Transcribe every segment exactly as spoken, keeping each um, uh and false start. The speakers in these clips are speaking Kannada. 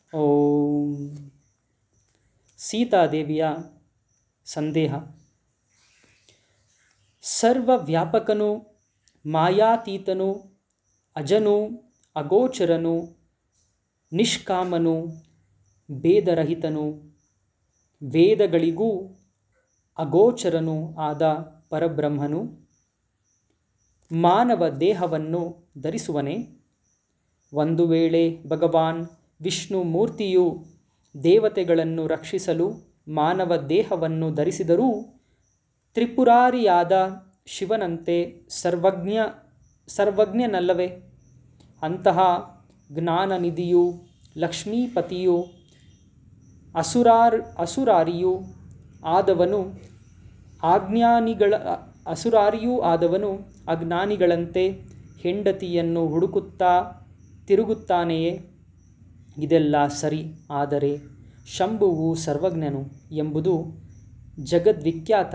ಓಂ. ಸೀತಾದೇವಿಯ ಸಂದೇಹ. ಸರ್ವವ್ಯಾಪಕನು, ಮಾಯಾತೀತನು, ಅಜನು, ಅಗೋಚರನು, ನಿಷ್ಕಾಮನು, ಭೇದರಹಿತನು, ವೇದಗಳಿಗೂ ಅಗೋಚರನು ಆದ ಪರಬ್ರಹ್ಮನು ಮಾನವ ದೇಹವನ್ನು ಧರಿಸುವನೇ? ಒಂದು ವೇಳೆ ಭಗವಾನ್ ವಿಷ್ಣು ಮೂರ್ತಿಯು ದೇವತೆಗಳನ್ನು ರಕ್ಷಿಸಲು ಮಾನವ ದೇಹವನ್ನು ಧರಿಸಿದರೂ ತ್ರಿಪುರಾರಿಯಾದ ಶಿವನಂತೆ ಸರ್ವಜ್ಞ ಸರ್ವಜ್ಞನಲ್ಲವೇ? ಅಂತಹ ಜ್ಞಾನನಿಧಿಯು, ಲಕ್ಷ್ಮೀಪತಿಯು, ಅಸುರಾರ್ ಅಸುರಾರಿಯೂ ಆದವನು ಅಜ್ಞಾನಿಗಳ ಅಸುರಾರಿಯೂ ಆದವನು ಅಜ್ಞಾನಿಗಳಂತೆ ಹೆಂಡತಿಯನ್ನು ಹುಡುಕುತ್ತಾ ತಿರುಗುತ್ತಾನೆಯೇ? ಇದೆಲ್ಲ ಸರಿ. ಆದರೆ ಶಂಭುವು ಸರ್ವಜ್ಞನು ಎಂಬುದು ಜಗದ್ವಿಖ್ಯಾತ.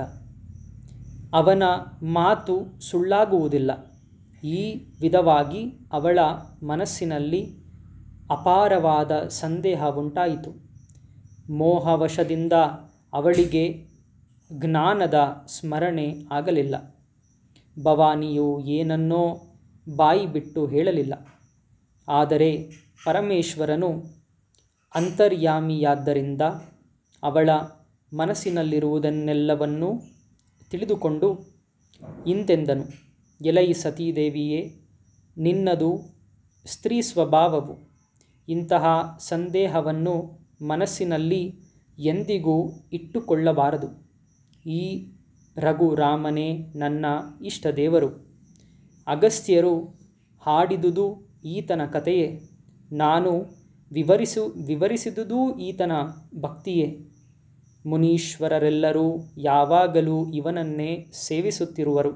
ಅವನ ಮಾತು ಸುಳ್ಳಾಗುವುದಿಲ್ಲ. ಈ ವಿಧವಾಗಿ ಅವಳ ಮನಸ್ಸಿನಲ್ಲಿ ಅಪಾರವಾದ ಸಂದೇಹ ಉಂಟಾಯಿತು. ಮೋಹವಶದಿಂದ ಅವಳಿಗೆ ಜ್ಞಾನದ ಸ್ಮರಣೆ ಆಗಲಿಲ್ಲ. ಭವಾನಿಯು ಏನನ್ನೋ ಬಾಯಿ ಬಿಟ್ಟು ಹೇಳಲಿಲ್ಲ. ಆದರೆ ಪರಮೇಶ್ವರನು ಅಂತರ್ಯಾಮಿಯಾದ್ದರಿಂದ ಅವಳ ಮನಸ್ಸಿನಲ್ಲಿರುವುದನ್ನೆಲ್ಲವನ್ನೂ ತಿಳಿದುಕೊಂಡು ಇಂತೆಂದನು: ಎಲೈ ಸತೀದೇವಿಯೇ, ನಿನ್ನದು ಸ್ತ್ರೀ ಸ್ವಭಾವವು. ಇಂತಹ ಸಂದೇಹವನ್ನು ಮನಸ್ಸಿನಲ್ಲಿ ಎಂದಿಗೂ ಇಟ್ಟುಕೊಳ್ಳಬಾರದು. ಈ ರಘುರಾಮನೇ ನನ್ನ ಇಷ್ಟದೇವರು. ಅಗಸ್ತ್ಯರು ಹಾಡಿದುದು ಈತನ ಕಥೆಯೇ. ನಾನು ವಿವರಿಸು ವಿವರಿಸಿದುದೂ ಈತನ ಭಕ್ತಿಯೇ. ಮುನೀಶ್ವರರೆಲ್ಲರೂ ಯಾವಾಗಲೂ ಇವನನ್ನೇ ಸೇವಿಸುತ್ತಿರುವರು.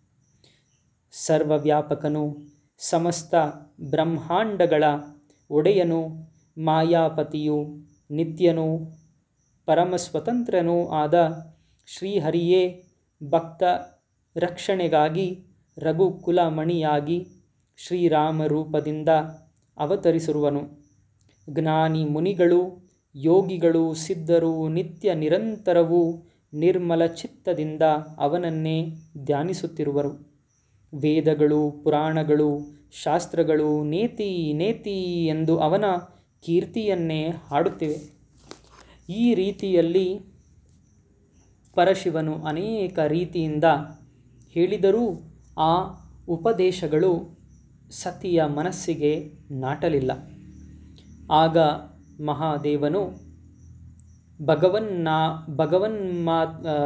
ಸರ್ವವ್ಯಾಪಕನು, ಸಮಸ್ತ ಬ್ರಹ್ಮಾಂಡಗಳ ಒಡೆಯನು, ಮಾಯಾಪತಿಯು, ನಿತ್ಯನೂ ಪರಮಸ್ವತಂತ್ರನೂ ಆದ ಶ್ರೀಹರಿಯೇ ಭಕ್ತ ರಕ್ಷಣೆಗಾಗಿ ರಘುಕುಲಮಣಿಯಾಗಿ ಶ್ರೀರಾಮ ರೂಪದಿಂದ ಅವತರಿಸಿರುವನು. ಜ್ಞಾನಿ ಮುನಿಗಳು, ಯೋಗಿಗಳು, ಸಿದ್ಧರು ನಿತ್ಯ ನಿರಂತರವೂ ನಿರ್ಮಲ ಚಿತ್ತದಿಂದ ಅವನನ್ನೇ ಧ್ಯಾನಿಸುತ್ತಿರುವರು. ವೇದಗಳು, ಪುರಾಣಗಳು, ಶಾಸ್ತ್ರಗಳು ನೇತಿ ನೇತಿ ಎಂದು ಅವನ ಕೀರ್ತಿಯನ್ನೇ ಹಾಡುತ್ತಿವೆ. ಈ ರೀತಿಯಲ್ಲಿ ಪರಶಿವನು ಅನೇಕ ರೀತಿಯಿಂದ ಹೇಳಿದರೂ ಆ ಉಪದೇಶಗಳು ಸತಿಯ ಮನಸ್ಸಿಗೆ ನಾಟಲಿಲ್ಲ. ಆಗ ಮಹಾದೇವನು ಭಗವನ್ನಾ ಭಗವನ್ಮಾ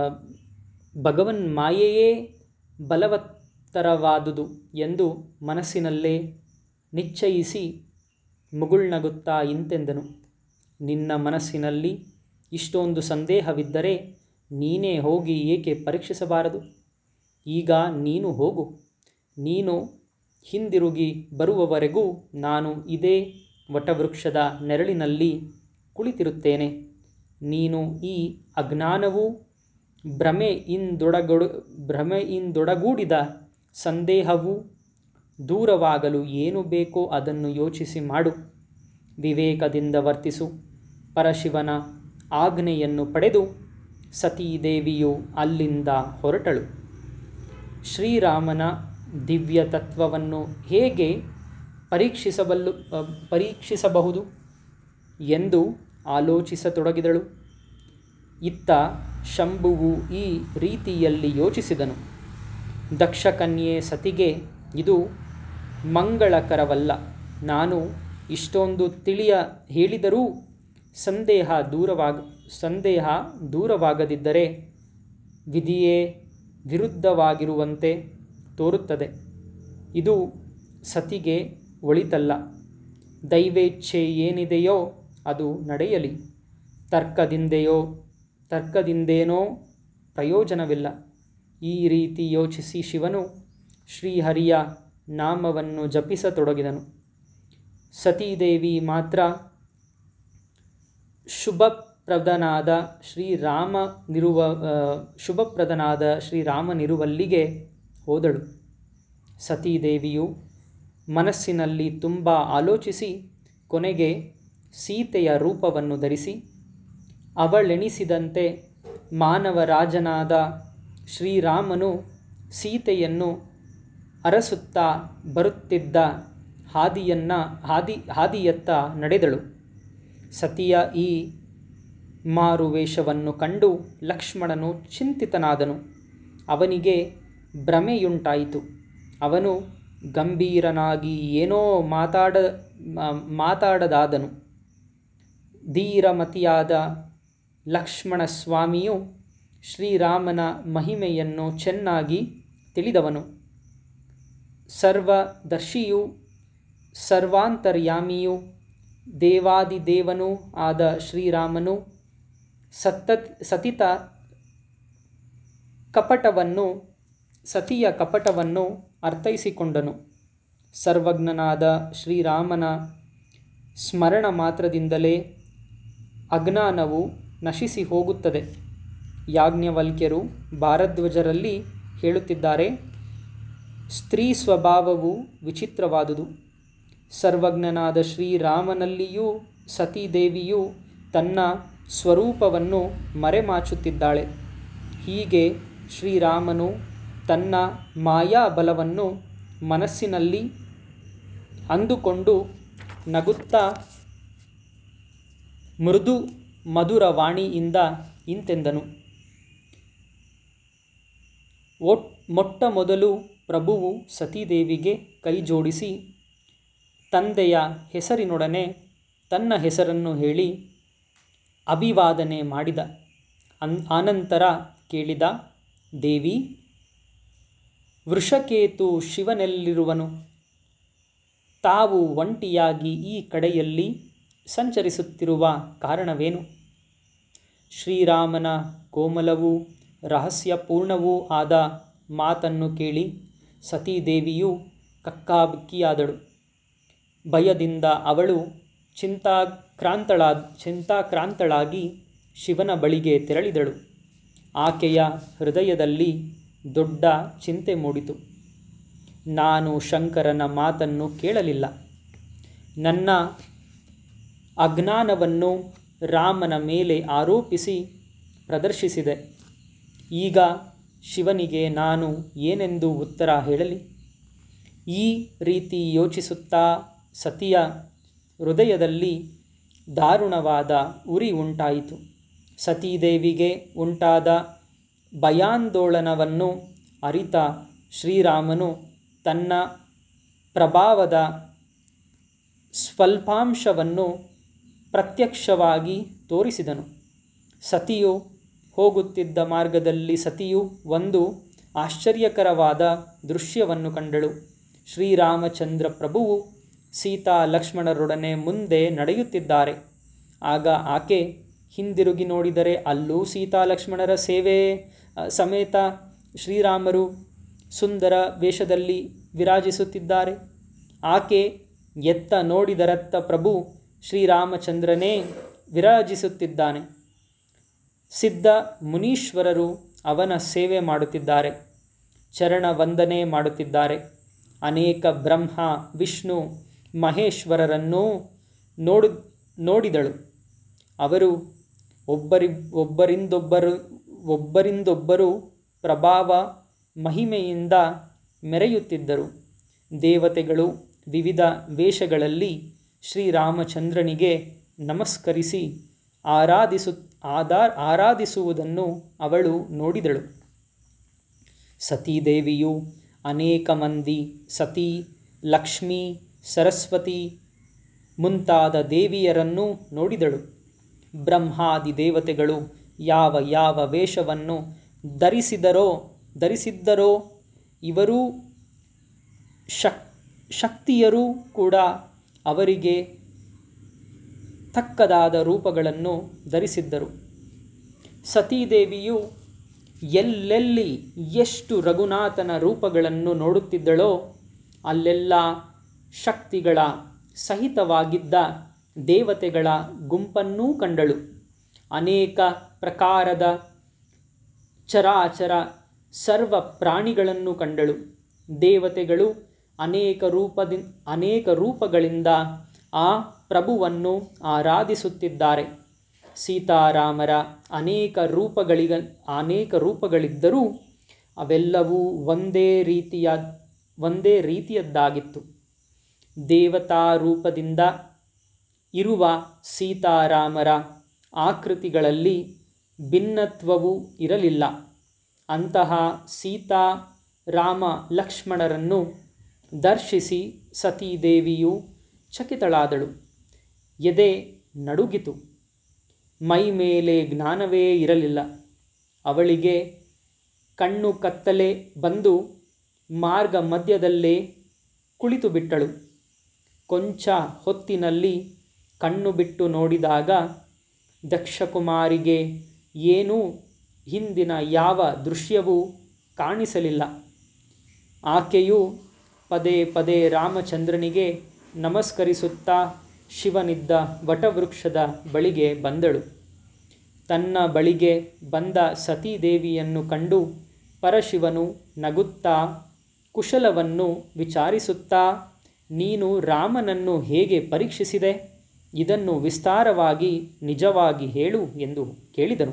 ಭಗವನ್ಮಾಯೆಯೇ ಬಲವತ್ತರವಾದುದು ಎಂದು ಮನಸ್ಸಿನಲ್ಲೇ ನಿಶ್ಚಯಿಸಿ ಮುಗುಳ್ನಗುತ್ತಾ ಇಂತೆಂದನು: ನಿನ್ನ ಮನಸ್ಸಿನಲ್ಲಿ ಇಷ್ಟೊಂದು ಸಂದೇಹವಿದ್ದರೆ ನೀನೇ ಹೋಗಿ ಏಕೆ ಪರೀಕ್ಷಿಸಬಾರದು? ಈಗ ನೀನು ಹೋಗು. ನೀನು ಹಿಂದಿರುಗಿ ಬರುವವರೆಗೂ ನಾನು ಇದೇ ವಟವೃಕ್ಷದ ನೆರಳಿನಲ್ಲಿ ಕುಳಿತಿರುತ್ತೇನೆ. ನೀನು ಈ ಅಜ್ಞಾನವೂ ಭ್ರಮೆಯಿಂದೊಡಗೂಡು ಭ್ರಮೆಯಿಂದೊಡಗೂಡಿದ ಸಂದೇಹವೂ ದೂರವಾಗಲು ಏನು ಬೇಕೋ ಅದನ್ನು ಯೋಚಿಸಿ ಮಾಡು. ವಿವೇಕದಿಂದ ವರ್ತಿಸು. ಪರಶಿವನ ಆಜ್ಞೆಯನ್ನು ಪಡೆದು ಸತೀದೇವಿಯು ಅಲ್ಲಿಂದ ಹೊರಟಳು. ಶ್ರೀರಾಮನ ದಿವ್ಯ ತತ್ವವನ್ನು ಹೇಗೆ ಪರೀಕ್ಷಿಸಬಲ್ಲು ಪರೀಕ್ಷಿಸಬಹುದು ಎಂದು ಆಲೋಚಿಸತೊಡಗಿದಳು. ಇತ್ತ ಶಂಭುವು ಈ ರೀತಿಯಲ್ಲಿ ಯೋಚಿಸಿದನು: ದಕ್ಷಕನ್ಯೆ ಸತಿಗೆ ಇದು ಮಂಗಳಕರವಲ್ಲ. ನಾನು ಇಷ್ಟೊಂದು ತಿಳಿಯ ಹೇಳಿದರೂ ಸಂದೇಹ ದೂರವಾಗ ಸಂದೇಹ ದೂರವಾಗದಿದ್ದರೆ ವಿಧಿಯೇ ವಿರುದ್ಧವಾಗಿರುವಂತೆ ತೋರುತ್ತದೆ. ಇದು ಸತಿಗೆ ಒಳಿತಲ್ಲ. ದೈವೇಚ್ಛೆ ಏನಿದೆಯೋ ಅದು ನಡೆಯಲಿ. ತರ್ಕದಿಂದೆಯೋ ತರ್ಕದಿಂದೇನೋ ಪ್ರಯೋಜನವಿಲ್ಲ. ಈ ರೀತಿ ಯೋಚಿಸಿ ಶಿವನು ಶ್ರೀಹರಿಯ ನಾಮವನ್ನು ಜಪಿಸತೊಡಗಿದನು. ಸತೀದೇವಿ ಮಾತ್ರ ಶುಭಪ್ರದನಾದ ಶ್ರೀರಾಮನಿರುವ ಶುಭಪ್ರದನಾದ ಶ್ರೀರಾಮನಿರುವಲ್ಲಿಗೆ ಹೋದಳು. ಸತೀದೇವಿಯು ಮನಸ್ಸಿನಲ್ಲಿ ತುಂಬ ಆಲೋಚಿಸಿ ಕೊನೆಗೆ ಸೀತೆಯ ರೂಪವನ್ನು ಧರಿಸಿ ಅವಳೆಣಿಸಿದಂತೆ ಮಾನವರಾಜನಾದ ಶ್ರೀರಾಮನು ಸೀತೆಯನ್ನು ಅರಸುತ್ತಾ ಬರುತ್ತಿದ್ದ ಹಾದಿಯನ್ನು ಹಾದಿ ಹಾದಿಯತ್ತ ನಡೆದಳು. ಸತಿಯ ಈ ಮಾರುವೇಷವನ್ನು ಕಂಡು ಲಕ್ಷ್ಮಣನು ಚಿಂತಿತನಾದನು. ಅವನಿಗೆ ಭ್ರಮೆಯುಂಟಾಯಿತು. ಅವನು ಗಂಭೀರನಾಗಿ ಏನೋ ಮಾತಾಡ ಮಾತಾಡದಾದನು. ಧೀರಮತಿಯಾದ ಲಕ್ಷ್ಮಣ ಸ್ವಾಮಿಯು ಶ್ರೀರಾಮನ ಮಹಿಮೆಯನ್ನು ಚೆನ್ನಾಗಿ ತಿಳಿದವನು. ಸರ್ವದರ್ಶಿಯು ಸರ್ವಾಂತರ್ಯಾಮಿಯು ದೇವಾದಿದೇವನೂ ಆದ ಶ್ರೀರಾಮನು ಸತ್ತ ಸತಿತ ಕಪಟವನ್ನು ಸತಿಯ ಕಪಟವನ್ನು ಅರ್ಥೈಸಿಕೊಂಡನು. ಸರ್ವಜ್ಞನಾದ ಶ್ರೀರಾಮನ ಸ್ಮರಣ ಮಾತ್ರದಿಂದಲೇ ಅಜ್ಞಾನವು ನಶಿಸಿ ಹೋಗುತ್ತದೆ. ಯಾಜ್ಞವಲ್ಕ್ಯರು ಭಾರದ್ವಾಜರಲ್ಲಿ ಹೇಳುತ್ತಿದ್ದಾರೆ, ಸ್ತ್ರೀ ಸ್ವಭಾವವು ವಿಚಿತ್ರವಾದುದು. ಸರ್ವಜ್ಞನಾದ ಶ್ರೀರಾಮನಲ್ಲಿಯೂ ಸತೀದೇವಿಯು ತನ್ನ ಸ್ವರೂಪವನ್ನು ಮರೆಮಾಚುತ್ತಿದ್ದಾಳೆ. ಹೀಗೆ ಶ್ರೀರಾಮನು ತನ್ನ ಮಾಯಾಬಲವನ್ನು ಮನಸ್ಸಿನಲ್ಲಿ ಅಂದುಕೊಂಡು ನಗುತ್ತಾ ಮೃದು ಮಧುರ ವಾಣಿಯಿಂದ ಇಂತೆಂದನು. ಒಟ್ ಮೊಟ್ಟ ಮೊದಲು ಪ್ರಭುವು ಸತೀದೇವಿಗೆ ಕೈಜೋಡಿಸಿ ತಂದೆಯ ಹೆಸರಿನೊಡನೆ ತನ್ನ ಹೆಸರನ್ನು ಹೇಳಿ ಅಭಿವಾದನೆ ಮಾಡಿದ. ಅನ್ ಆನಂತರ ಕೇಳಿದ, ದೇವಿ, ವೃಷಕೇತು ಶಿವನೆಲ್ಲಿರುವನು? ತಾವು ಒಂಟಿಯಾಗಿ ಈ ಕಡೆಯಲ್ಲಿ ಸಂಚರಿಸುತ್ತಿರುವ ಕಾರಣವೇನು? ಶ್ರೀರಾಮನ ಕೋಮಲವೂ ರಹಸ್ಯಪೂರ್ಣವೂ ಆದ ಮಾತನ್ನು ಕೇಳಿ ಸತೀದೇವಿಯು ಕಕ್ಕಾಬಿಕ್ಕಿಯಾದಳು. ಭಯದಿಂದ ಅವಳು ಚಿಂತಾಕ್ರಾಂತಳಾ ಚಿಂತಾಕ್ರಾಂತಳಾಗಿ ಶಿವನ ಬಳಿಗೆ ತೆರಳಿದಳು. ಆಕೆಯ ಹೃದಯದಲ್ಲಿ ದೊಡ್ಡ ಚಿಂತೆ ಮೂಡಿತು. ನಾನು ಶಂಕರನ ಮಾತನ್ನು ಕೇಳಲಿಲ್ಲ. ನನ್ನ ಅಜ್ಞಾನವನ್ನು ರಾಮನ ಮೇಲೆ ಆರೋಪಿಸಿ ಪ್ರದರ್ಶಿಸಿದೆ. ಈಗ ಶಿವನಿಗೆ ನಾನು ಏನೆಂದು ಉತ್ತರ ಹೇಳಲಿ? ಈ ರೀತಿ ಯೋಚಿಸುತ್ತಾ ಸತಿಯ ಹೃದಯದಲ್ಲಿ ದಾರುಣವಾದ ಉರಿ ಉಂಟಾಯಿತು. ಸತೀದೇವಿಗೆ ಉಂಟಾದ ಭಯಾಂದೋಲನವನ್ನು ಅರಿತ ಶ್ರೀರಾಮನು ತನ್ನ ಪ್ರಭಾವದ ಸ್ವಲ್ಪಾಂಶವನ್ನು ಪ್ರತ್ಯಕ್ಷವಾಗಿ ತೋರಿಸಿದನು. ಸತಿಯು ಹೋಗುತ್ತಿದ್ದ ಮಾರ್ಗದಲ್ಲಿ ಸತಿಯು ಒಂದು ಆಶ್ಚರ್ಯಕರವಾದ ದೃಶ್ಯವನ್ನು ಕಂಡಳು. ಶ್ರೀರಾಮಚಂದ್ರ ಪ್ರಭುವು ಸೀತಾ ಲಕ್ಷ್ಮಣರೊಡನೆ ಮುಂದೆ ನಡೆಯುತ್ತಿದ್ದಾರೆ. ಆಗ ಆಕೆ ಹಿಂದಿರುಗಿ ನೋಡಿದರೆ ಅಲ್ಲೂ ಸೀತಾ ಲಕ್ಷ್ಮಣರ ಸೇವೆ ಸಮೇತ ಶ್ರೀರಾಮರು ಸುಂದರ ವೇಷದಲ್ಲಿ ವಿರಾಜಿಸುತ್ತಿದ್ದಾರೆ. ಆಕೆ ಎತ್ತ ನೋಡಿದರತ್ತ ಪ್ರಭು ಶ್ರೀರಾಮಚಂದ್ರನೇ ವಿರಾಜಿಸುತ್ತಿದ್ದಾನೆ. ಸಿದ್ಧ ಮುನೀಶ್ವರರು ಅವನ ಸೇವೆ ಮಾಡುತ್ತಿದ್ದಾರೆ, ಚರಣ ವಂದನೆ ಮಾಡುತ್ತಿದ್ದಾರೆ. ಅನೇಕ ಬ್ರಹ್ಮ ವಿಷ್ಣು ಮಹೇಶ್ವರರನ್ನೂ ನೋಡು ನೋಡಿದಳು. ಅವರು ಒಬ್ಬರಿ ಒಬ್ಬರಿಂದೊಬ್ಬರು ಒಬ್ಬರಿಂದೊಬ್ಬರು ಪ್ರಭಾವ ಮಹಿಮೆಯಿಂದ ಮೆರೆಯುತ್ತಿದ್ದರು. ದೇವತೆಗಳು ವಿವಿಧ ವೇಷಗಳಲ್ಲಿ ಶ್ರೀರಾಮಚಂದ್ರನಿಗೆ ನಮಸ್ಕರಿಸಿ ಆರಾಧಿಸು ಆದಾ ಆರಾಧಿಸುವುದನ್ನು ಅವಳು ನೋಡಿದಳು. ಸತೀದೇವಿಯು ಅನೇಕ ಮಂದಿ ಸತಿ, ಲಕ್ಷ್ಮೀ, ಸರಸ್ವತಿ ಮುಂತಾದ ದೇವಿಯರನ್ನು ನೋಡಿದಳು. ಬ್ರಹ್ಮಾದಿ ದೇವತೆಗಳು ಯಾವ ಯಾವ ವೇಷವನ್ನು ಧರಿಸಿದರೋ ಧರಿಸಿದ್ದರೋ ಇವರೂ ಶಕ್ ಶಕ್ತಿಯರೂ ಕೂಡ ಅವರಿಗೆ ತಕ್ಕದಾದ ರೂಪಗಳನ್ನು ಧರಿಸಿದ್ದರು. ಸತೀದೇವಿಯು ಎಲ್ಲೆಲ್ಲಿ ಎಷ್ಟು ರಘುನಾಥನ ರೂಪಗಳನ್ನು ನೋಡುತ್ತಿದ್ದಳೋ ಅಲ್ಲೆಲ್ಲ ಶಕ್ತಿಗಳ ಸಹಿತವಾಗಿದ್ದ ದೇವತೆಗಳ ಗುಂಪನ್ನೂ ಕಂಡಳು. ಅನೇಕ ಪ್ರಕಾರದ ಚರಾಚರ ಸರ್ವ ಪ್ರಾಣಿಗಳನ್ನು ಕಂಡಳು. ದೇವತೆಗಳು ಅನೇಕ ರೂಪದಿ ಅನೇಕ ರೂಪಗಳಿಂದ ಆ ಪ್ರಭುವನ್ನು ಆರಾಧಿಸುತ್ತಿದ್ದಾರೆ. ಸೀತಾರಾಮರ ಅನೇಕ ರೂಪಗಳಿಗ ಅನೇಕ ರೂಪಗಳಿದ್ದರೂ ಅವೆಲ್ಲವೂ ಒಂದೇ ರೀತಿಯ ಒಂದೇ ರೀತಿಯದ್ದಾಗಿತ್ತು. ದೇವತಾ ರೂಪದಿಂದ ಇರುವ ಸೀತಾರಾಮರ ಆಕೃತಿಗಳಲ್ಲಿ ಭಿನ್ನತ್ವವೂ ಇರಲಿಲ್ಲ. ಅಂತಹ ಸೀತಾ ರಾಮ ಲಕ್ಷ್ಮಣರನ್ನು ದರ್ಶಿಸಿ ಸತೀದೇವಿಯು ಚಕಿತಳಾದಳು. ಎದೆ ನಡುಗಿತು. ಮೈ ಮೇಲೆ ಜ್ಞಾನವೇ ಇರಲಿಲ್ಲ. ಅವಳಿಗೆ ಕಣ್ಣು ಕತ್ತಲೆ ಬಂದು ಮಾರ್ಗ ಮಧ್ಯದಲ್ಲೇ ಕುಳಿತು ಬಿಟ್ಟಳು. ಕೊಂಚ ಹೊತ್ತಿನಲ್ಲಿ ಕಣ್ಣು ಬಿಟ್ಟು ನೋಡಿದಾಗ ದಕ್ಷಕುಮಾರಿಗೆ ಏನೂ ಹಿಂದಿನ ಯಾವ ದೃಶ್ಯವೂ ಕಾಣಿಸಲಿಲ್ಲ. ಆಕೆಯು ಪದೇ ಪದೇ ರಾಮಚಂದ್ರನಿಗೆ ನಮಸ್ಕರಿಸುತ್ತಾ ಶಿವನಿದ್ದ ವಟವೃಕ್ಷದ ಬಳಿಗೆ ಬಂದಳು. ತನ್ನ ಬಳಿಗೆ ಬಂದ ಸತೀದೇವಿಯನ್ನು ಕಂಡು ಪರಶಿವನು ನಗುತ್ತಾ ಕುಶಲವನ್ನು ವಿಚಾರಿಸುತ್ತಾ, ನೀನು ರಾಮನನ್ನು ಹೇಗೆ ಪರೀಕ್ಷಿಸಿದೆ? ಇದನ್ನು ವಿಸ್ತಾರವಾಗಿ ನಿಜವಾಗಿ ಹೇಳು ಎಂದು ಕೇಳಿದನು.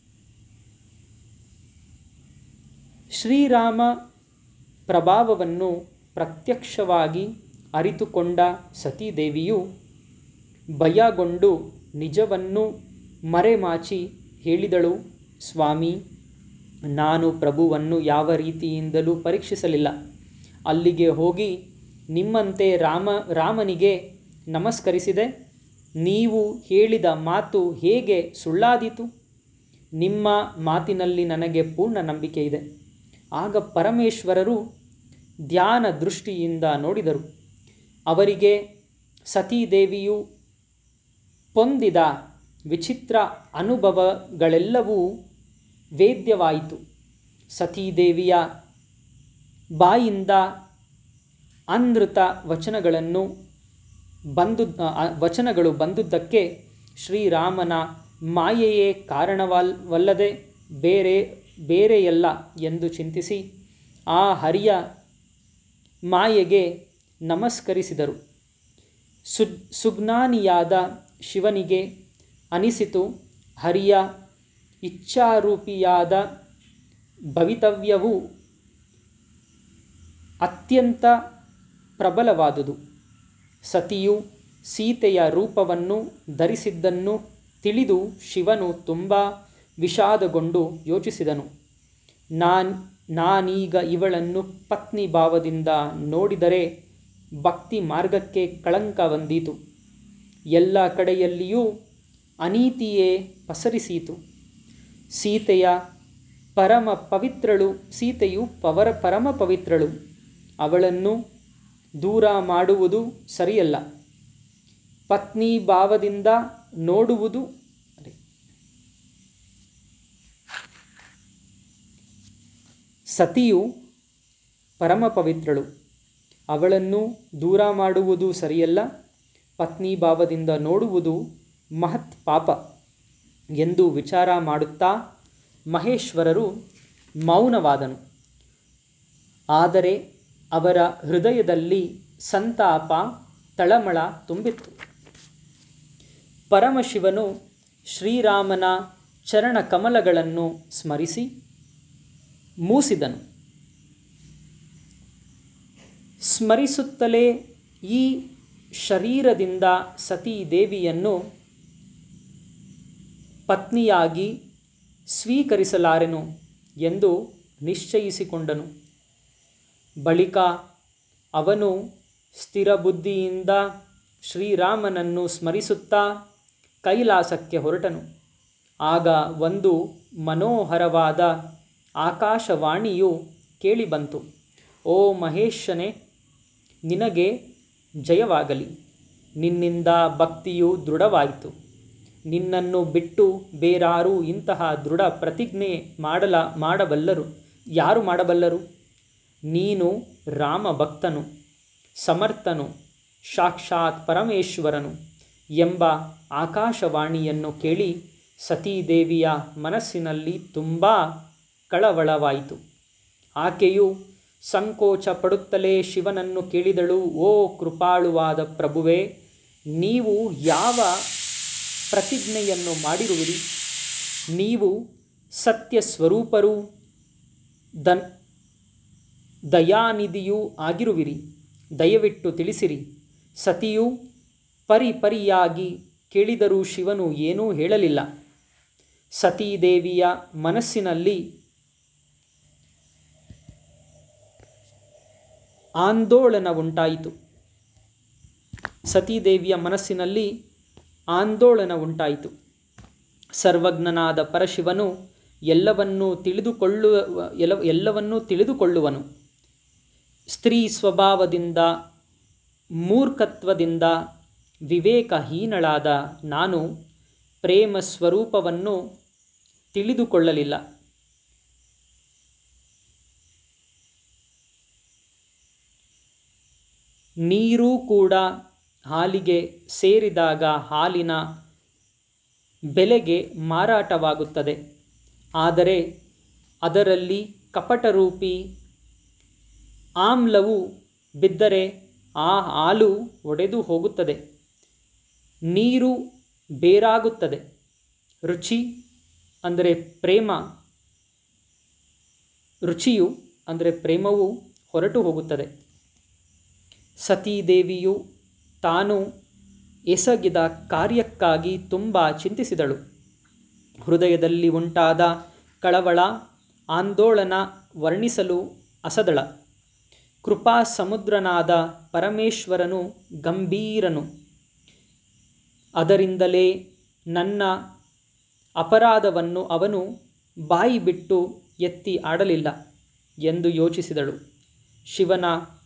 ಶ್ರೀರಾಮ ಪ್ರಭಾವವನ್ನು ಪ್ರತ್ಯಕ್ಷವಾಗಿ ಅರಿತುಕೊಂಡ ಸತೀದೇವಿಯು ಭಯಗೊಂಡು ನಿಜವನ್ನು ಮರೆಮಾಚಿ ಹೇಳಿದಳು, ಸ್ವಾಮಿ, ನಾನು ಪ್ರಭುವನ್ನು ಯಾವ ರೀತಿಯಿಂದಲೂ ಪರೀಕ್ಷಿಸಲಿಲ್ಲ. ಅಲ್ಲಿಗೆ ಹೋಗಿ ನಿಮ್ಮಂತೆ ರಾಮ ರಾಮನಿಗೆ ನಮಸ್ಕರಿಸಿದೆ. ನೀವು ಹೇಳಿದ ಮಾತು ಹೇಗೆ ಸುಳ್ಳಾದೀತು? ನಿಮ್ಮ ಮಾತಿನಲ್ಲಿ ನನಗೆ ಪೂರ್ಣ ನಂಬಿಕೆ ಇದೆ. ಆಗ ಪರಮೇಶ್ವರರು ಧ್ಯಾನ ದೃಷ್ಟಿಯಿಂದ ನೋಡಿದರು. ಅವರಿಗೆ ಸತೀದೇವಿಯು ಹೊಂದಿದ ವಿಚಿತ್ರ ಅನುಭವಗಳೆಲ್ಲವೂ ವೇದ್ಯವಾಯಿತು. ಸತೀದೇವಿಯ ಬಾಯಿಂದ ಅನೃತ ವಚನಗಳನ್ನು ಬಂದು ವಚನಗಳು ಬಂದುದಕ್ಕೆ ಶ್ರೀರಾಮನ ಮಾಯೆಯೇ ಕಾರಣವಲ್ಲದೆ ಬೇರೆ ಬೇರೆಯಲ್ಲ ಎಂದು ಚಿಂತಿಸಿ ಆ ಹರಿಯ ಮಾಯೆಗೆ ನಮಸ್ಕರಿಸಿದರು. ಸು ಸುಜ್ಞಾನಿಯಾದ ಶಿವನಿಗೆ ಅನಿಸಿತು, ಹರಿಯ ಇಚ್ಛಾರೂಪಿಯಾದ ಭವಿತವ್ಯವು ಅತ್ಯಂತ ಪ್ರಬಲವಾದುದು. ಸತಿಯು ಸೀತೆಯ ರೂಪವನ್ನು ಧರಿಸಿದ್ದನ್ನು ತಿಳಿದು ಶಿವನು ತುಂಬ ವಿಷಾದಗೊಂಡು ಯೋಚಿಸಿದನು, ನಾನ್ ನಾನೀಗ ಇವಳನ್ನು ಪತ್ನಿ ಭಾವದಿಂದ ನೋಡಿದರೆ ಭಕ್ತಿ ಮಾರ್ಗಕ್ಕೆ ಕಳಂಕ ಬಂದೀತು. ಎಲ್ಲ ಕಡೆಯಲ್ಲಿಯೂ ಅನೀತಿಯೇ ಪಸರಿಸೀತು. ಸೀತೆಯ ಪರಮ ಪವಿತ್ರಳು ಸೀತೆಯು ಪವರ ಪರಮ ಪವಿತ್ರಳು. ಅವಳನ್ನು ದೂರ ಮಾಡುವುದು ಸರಿಯಲ್ಲ. ಪತ್ನಿ ಭಾವದಿಂದ ನೋಡುವುದು ಸತಿಯು ಪರಮ ಪವಿತ್ರಳು. ಅವಳನ್ನು ದೂರ ಮಾಡುವುದು ಸರಿಯಲ್ಲ. ಪತ್ನಿ ಭಾವದಿಂದ ನೋಡುವುದು ಮಹತ್ ಪಾಪ ಎಂದು ವಿಚಾರ ಮಾಡುತ್ತಾ ಮಹೇಶ್ವರರು ಮೌನವಾದನು. ಆದರೆ ಅವರ ಹೃದಯದಲ್ಲಿ ಸಂತಾಪ ತಳಮಳ ತುಂಬಿತ್ತು. ಪರಮಶಿವನು ಶ್ರೀರಾಮನ ಚರಣ ಕಮಲಗಳನ್ನು ಸ್ಮರಿಸಿ ಮೂಸಿದನು. ಸ್ಮರಿಸುತ್ತಲೇ ಈ ಶರೀರದಿಂದ ಸತೀದೇವಿಯನ್ನು ಪತ್ನಿಯಾಗಿ ಸ್ವೀಕರಿಸಲಾರೆನು ಎಂದು ನಿಶ್ಚಯಿಸಿಕೊಂಡನು. ಬಳಿಕ ಅವನು ಸ್ಥಿರಬುದ್ಧಿಯಿಂದ ಶ್ರೀರಾಮನನ್ನು ಸ್ಮರಿಸುತ್ತಾ ಕೈಲಾಸಕ್ಕೆ ಹೊರಟನು. ಆಗ ಒಂದು ಮನೋಹರವಾದ ಆಕಾಶವಾಣಿಯು ಕೇಳಿಬಂತು. ಓ ಮಹೇಶನೇ, ನಿನಗೆ ಜಯವಾಗಲಿ. ನಿನ್ನಿಂದ ಭಕ್ತಿಯು ದೃಢವಾಯಿತು. ನಿನ್ನನ್ನು ಬಿಟ್ಟು ಬೇರಾರೂ ಇಂತಹ ದೃಢ ಪ್ರತಿಜ್ಞೆ ಮಾಡಲ ಮಾಡಬಲ್ಲರು ಯಾರು ಮಾಡಬಲ್ಲರು? ನೀನು ರಾಮ ಭಕ್ತನು, ಸಮರ್ಥನು, ಸಾಕ್ಷಾತ್ ಪರಮೇಶ್ವರನು ಎಂಬ ಆಕಾಶವಾಣಿಯನ್ನು ಕೇಳಿ ಸತೀದೇವಿಯ ಮನಸ್ಸಿನಲ್ಲಿ ತುಂಬ ಕಳವಳವಾಯಿತು. ಆಕೆಯು ಸಂಕೋಚ ಪಡುತ್ತಲೇ ಶಿವನನ್ನು ಕೇಳಿದಳು, ಓ ಕೃಪಾಳುವಾದ ಪ್ರಭುವೇ, ನೀವು ಯಾವ ಪ್ರತಿಜ್ಞೆಯನ್ನು ಮಾಡಿರುವಿರಿ? ನೀವು ಸತ್ಯ ಸ್ವರೂಪರೂ ದನ್ ದಯಾನಿಧಿಯೂ ಆಗಿರುವಿರಿ. ದಯವಿಟ್ಟು ತಿಳಿಸಿರಿ. ಸತಿಯು ಪರಿಪರಿಯಾಗಿ ಕೇಳಿದರೂ ಶಿವನು ಏನೂ ಹೇಳಲಿಲ್ಲ. ಸತೀದೇವಿಯ ಮನಸ್ಸಿನಲ್ಲಿ ಆಂದೋಲನ ಉಂಟಾಯಿತು. ಸತೀದೇವಿಯ ಮನಸ್ಸಿನಲ್ಲಿ ಆಂದೋಲನ ಉಂಟಾಯಿತು. ಸರ್ವಜ್ಞನಾದ ಪರಶಿವನು ಎಲ್ಲವನ್ನೂ ತಿಳಿದುಕೊಳ್ಳುವ ಎಲ್ಲ ಎಲ್ಲವನ್ನೂ ತಿಳಿದುಕೊಳ್ಳುವನು. ಸ್ತ್ರೀ ಸ್ವಭಾವದಿಂದ, ಮೂರ್ಖತ್ವದಿಂದ ವಿವೇಕಹೀನಳಾದ ನಾನು ಪ್ರೇಮ ಸ್ವರೂಪವನ್ನು ತಿಳಿದುಕೊಳ್ಳಲಿಲ್ಲ. ನೀರೂ ಕೂಡ ಹಾಲಿಗೆ ಸೇರಿದಾಗ ಹಾಲಿನ ಬೆಲೆಗೆ ಮಾರಾಟವಾಗುತ್ತದೆ. ಆದರೆ ಅದರಲ್ಲಿ ಕಪಟರೂಪಿ ಆಮ್ಲವು ಬಿದ್ದರೆ ಆ ಹಾಲು ಒಡೆದು ಹೋಗುತ್ತದೆ, ನೀರು ಬೇರಾಗುತ್ತದೆ. ರುಚಿ ಅಂದರೆ ಪ್ರೇಮ ರುಚಿಯು ಅಂದರೆ ಪ್ರೇಮವು ಹೊರಟು ಹೋಗುತ್ತದೆ. ಸತೀದೇವಿಯು ತಾನು ಎಸಗಿದ ಕಾರ್ಯಕ್ಕಾಗಿ ತುಂಬ ಚಿಂತಿಸಿದಳು. ಹೃದಯದಲ್ಲಿ ಉಂಟಾದ ಕಳವಳ, ಆಂದೋಲನ ವರ್ಣಿಸಲು ಅಸದಳ. ಕೃಪಾ ಸಮುದ್ರನಾದ ಪರಮೇಶ್ವರನು ಗಂಭೀರನು. ಅದರಿಂದಲೇ ನನ್ನ ಅಪರಾಧವನ್ನು ಅವನು ಬಾಯಿ ಬಿಟ್ಟು ಎತ್ತಿ ಆಡಲಿಲ್ಲ ಎಂದು ಯೋಚಿಸಿದಳು. ಶಿವನ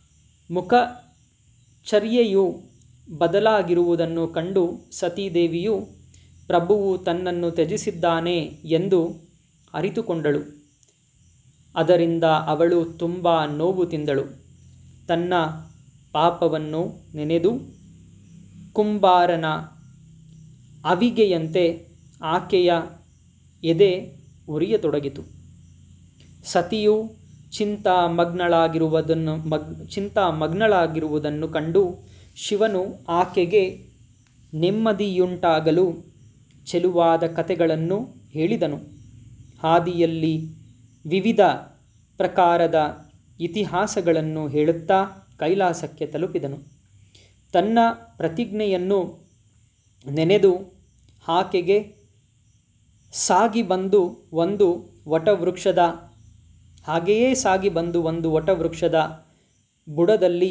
ಮುಖಚರ್ಯೆಯು ಬದಲಾಗಿರುವುದನ್ನು ಕಂಡು ಸತೀದೇವಿಯು ಪ್ರಭುವು ತನ್ನನ್ನು ತ್ಯಜಿಸಿದ್ದಾನೆ ಎಂದು ಅರಿತುಕೊಂಡಳು. ಅದರಿಂದ ಅವಳು ತುಂಬ ನೋವು ತಿಂದಳು. ತನ್ನ ಪಾಪವನ್ನು ನೆನೆದು ಕುಂಬಾರನ ಅವಿಗೆಯಂತೆ ಆಕೆಯ ಎದೆ ಉರಿಯತೊಡಗಿತು. ಸತಿಯು ಚಿಂತಾಮಗ್ನಳಾಗಿರುವುದನ್ನು ಮಗ್ ಚಿಂತಾಮಗ್ನಳಾಗಿರುವುದನ್ನು ಕಂಡು ಶಿವನು ಆಕೆಗೆ ನೆಮ್ಮದಿಯುಂಟಾಗಲು ಚೆಲುವಾದ ಕಥೆಗಳನ್ನು ಹೇಳಿದನು. ಹಾದಿಯಲ್ಲಿ ವಿವಿಧ ಪ್ರಕಾರದ ಇತಿಹಾಸಗಳನ್ನು ಹೇಳುತ್ತಾ ಕೈಲಾಸಕ್ಕೆ ತಲುಪಿದನು. ತನ್ನ ಪ್ರತಿಜ್ಞೆಯನ್ನು ನೆನೆದು ಆಕೆಗೆ ಸಾಗಿ ಬಂದು ಒಂದು ವಟವೃಕ್ಷದ ಹಾಗೆಯೇ ಸಾಗಿ ಬಂದು ಒಂದು ವಟವೃಕ್ಷದ ಬುಡದಲ್ಲಿ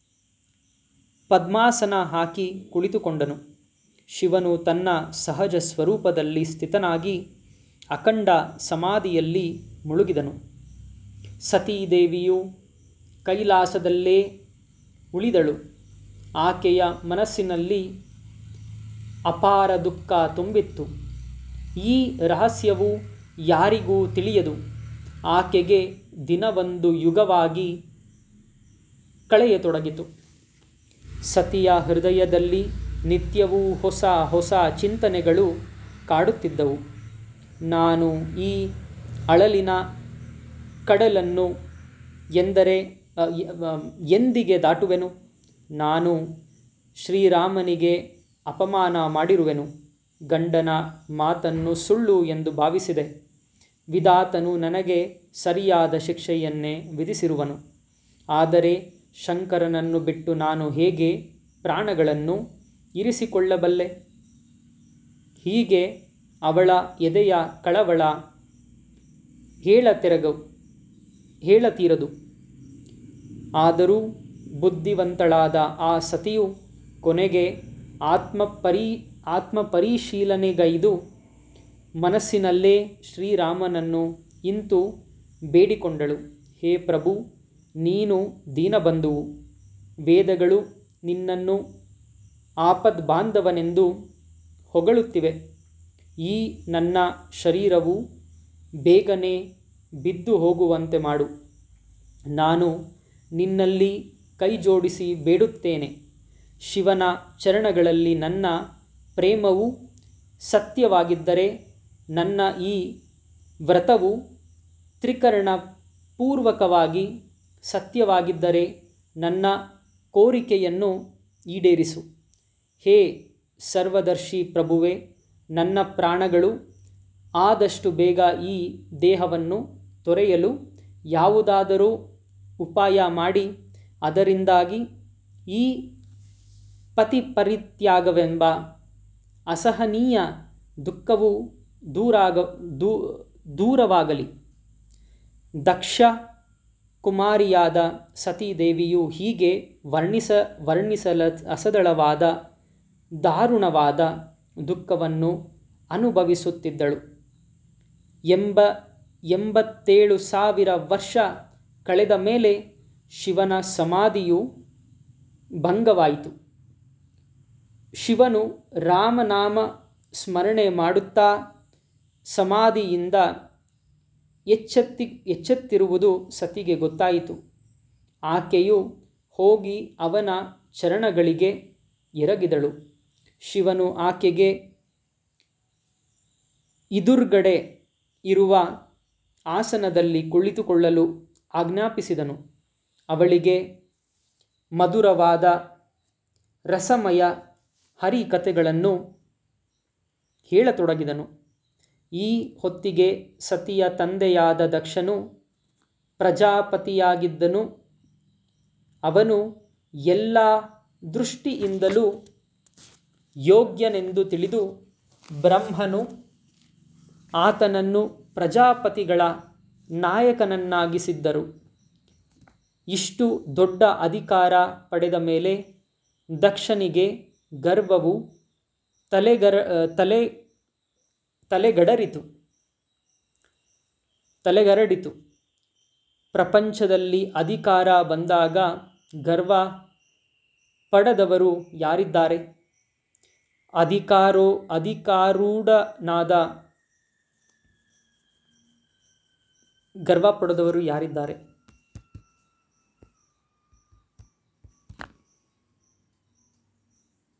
ಪದ್ಮಾಸನ ಹಾಕಿ ಕುಳಿತುಕೊಂಡನು. ಶಿವನು ತನ್ನ ಸಹಜ ಸ್ವರೂಪದಲ್ಲಿ ಸ್ಥಿತನಾಗಿ ಅಖಂಡ ಸಮಾಧಿಯಲ್ಲಿ ಮುಳುಗಿದನು. ಸತೀದೇವಿಯು ಕೈಲಾಸದಲ್ಲೇ ಉಳಿದಳು. ಆಕೆಯ ಮನಸ್ಸಿನಲ್ಲಿ ಅಪಾರ ದುಃಖ ತುಂಬಿತ್ತು. ಈ ರಹಸ್ಯವು ಯಾರಿಗೂ ತಿಳಿಯದು. ಆಕೆಗೆ ದಿನವೊಂದು ಯುಗವಾಗಿ ಕಳೆಯತೊಡಗಿತು. ಸತಿಯ ಹೃದಯದಲ್ಲಿ ನಿತ್ಯವೂ ಹೊಸ ಹೊಸ ಚಿಂತನೆಗಳು ಕಾಡುತ್ತಿದ್ದವು. ನಾನು ಈ ಅಳಲಿನ ಕಡಲನ್ನು ಎಂದರೆ ಎಂದಿಗೆ ದಾಟುವೆನು? ನಾನು ಶ್ರೀರಾಮನಿಗೆ ಅಪಮಾನ ಮಾಡಿರುವೆನು. ಗಂಡನ ಮಾತನ್ನು ಸುಳ್ಳು ಎಂದು ಭಾವಿಸಿದೆ. ವಿಧಾತನು ನನಗೆ ಸರಿಯಾದ ಶಿಕ್ಷೆಯನ್ನೇ ವಿಧಿಸಿರುವನು. ಆದರೆ ಶಂಕರನನ್ನು ಬಿಟ್ಟು ನಾನು ಹೇಗೆ ಪ್ರಾಣಗಳನ್ನು ಇರಿಸಿಕೊಳ್ಳಬಲ್ಲೆ? ಹೀಗೆ ಅವಳ ಎದೆಯ ಕಳವಳ ಹೇಳತೆರಗ ಹೇಳತೀರದು. ಆದರೂ ಬುದ್ಧಿವಂತಳಾದ ಆ ಸತಿಯು ಕೊನೆಗೆ ಆತ್ಮಪರಿ ಆತ್ಮಪರಿಶೀಲನೆಗೈದು ಮನಸ್ಸಿನಲ್ಲೇ ಶ್ರೀರಾಮನನ್ನು ಇಂತು ಬೇಡಿಕೊಂಡಳು. ಹೇ ಪ್ರಭು, ನೀನು ದೀನಬಂಧುವು. ವೇದಗಳು ನಿನ್ನನ್ನು ಆಪದ್ಬಾಂಧವನೆಂದು ಹೊಗಳುತ್ತಿವೆ. ಈ ನನ್ನ ಶರೀರವು ಬೇಗನೆ ಬಿದ್ದು ಹೋಗುವಂತೆ ಮಾಡು. ನಾನು ನಿನ್ನಲ್ಲಿ ಕೈಜೋಡಿಸಿ ಬೇಡುತ್ತೇನೆ. ಶಿವನ ಚರಣಗಳಲ್ಲಿ ನನ್ನ ಪ್ರೇಮವು ಸತ್ಯವಾಗಿದ್ದರೆ, ನನ್ನ ಈ ವ್ರತವು ತ್ರಿಕರಣ ಪೂರ್ವಕವಾಗಿ ಸತ್ಯವಾಗಿದ್ದರೆ ನನ್ನ ಕೋರಿಕೆಯನ್ನು ಈಡೇರಿಸು. ಹೇ ಸರ್ವದರ್ಶಿ ಪ್ರಭುವೆ, ನನ್ನ ಪ್ರಾಣಗಳು ಆದಷ್ಟು ಬೇಗ ಈ ದೇಹವನ್ನು ತೊರೆಯಲು ಯಾವುದಾದರೂ ಉಪಾಯ ಮಾಡಿ ಅದರಿಂದಾಗಿ ಈ ಪತಿಪರಿತ್ಯಾಗವೆಂಬ ಅಸಹನೀಯ ದುಃಖವು ದೂರಾಗ ದೂ ದೂರವಾಗಲಿ. ದಕ್ಷ ಕುಮಾರಿಯಾದ ಸತೀದೇವಿಯು ಹೀಗೆ ವರ್ಣಿಸ ವರ್ಣಿಸಲ ಅಸದಳವಾದ ದಾರುಣವಾದ ದುಃಖವನ್ನು ಅನುಭವಿಸುತ್ತಿದ್ದಳು. ಎಂಬ ಎಂಬತ್ತೇಳು ಸಾವಿರ ವರ್ಷ ಕಳೆದ ಮೇಲೆ ಶಿವನ ಸಮಾಧಿಯು ಭಂಗವಾಯಿತು. ಶಿವನು ರಾಮನಾಮ ಸ್ಮರಣೆ ಮಾಡುತ್ತಾ ಸಮಾಧಿಯಿಂದ ಎಚ್ಚೆತ್ತಿ ಎಚ್ಚೆತ್ತಿರುವುದು ಸತಿಗೆ ಗೊತ್ತಾಯಿತು. ಆಕೆಯು ಹೋಗಿ ಅವನ ಚರಣಗಳಿಗೆ ಎರಗಿದಳು. ಶಿವನು ಆಕೆಗೆ ಎದುರುಗಡೆ ಇರುವ ಆಸನದಲ್ಲಿ ಕುಳಿತುಕೊಳ್ಳಲು ಆಜ್ಞಾಪಿಸಿದನು. ಅವಳಿಗೆ ಮಧುರವಾದ ರಸಮಯ ಹರಿಕಥೆಗಳನ್ನು ಹೇಳತೊಡಗಿದನು. ಈ ಹೊತ್ತಿಗೆ ಸತಿಯ ತಂದೆಯಾದ ದಕ್ಷನು ಪ್ರಜಾಪತಿಯಾಗಿದ್ದನು. ಅವನು ಎಲ್ಲ ದೃಷ್ಟಿಯಿಂದಲೂ ಯೋಗ್ಯನೆಂದು ತಿಳಿದು ಬ್ರಹ್ಮನು ಆತನನ್ನು ಪ್ರಜಾಪತಿಗಳ ನಾಯಕನನ್ನಾಗಿಸಿದ್ದರು. ಇಷ್ಟು ದೊಡ್ಡ ಅಧಿಕಾರ ಪಡೆದ ಮೇಲೆ ದಕ್ಷನಿಗೆ ಗರ್ವವು ತಲೆಗರ ತಲೆ ತಲೆಗಡರಿತು ತಲೆಗರಡಿತು. ಪ್ರಪಂಚದಲ್ಲಿ ಅಧಿಕಾರ ಬಂದಾಗ ಗರ್ವ ಪಡೆದವರು ಯಾರಿದ್ದಾರೆ? ಅಧಿಕಾರೋ ಅಧಿಕಾರೂಢನಾದ ಗರ್ವ ಪಡೆದವರು ಯಾರಿದ್ದಾರೆ?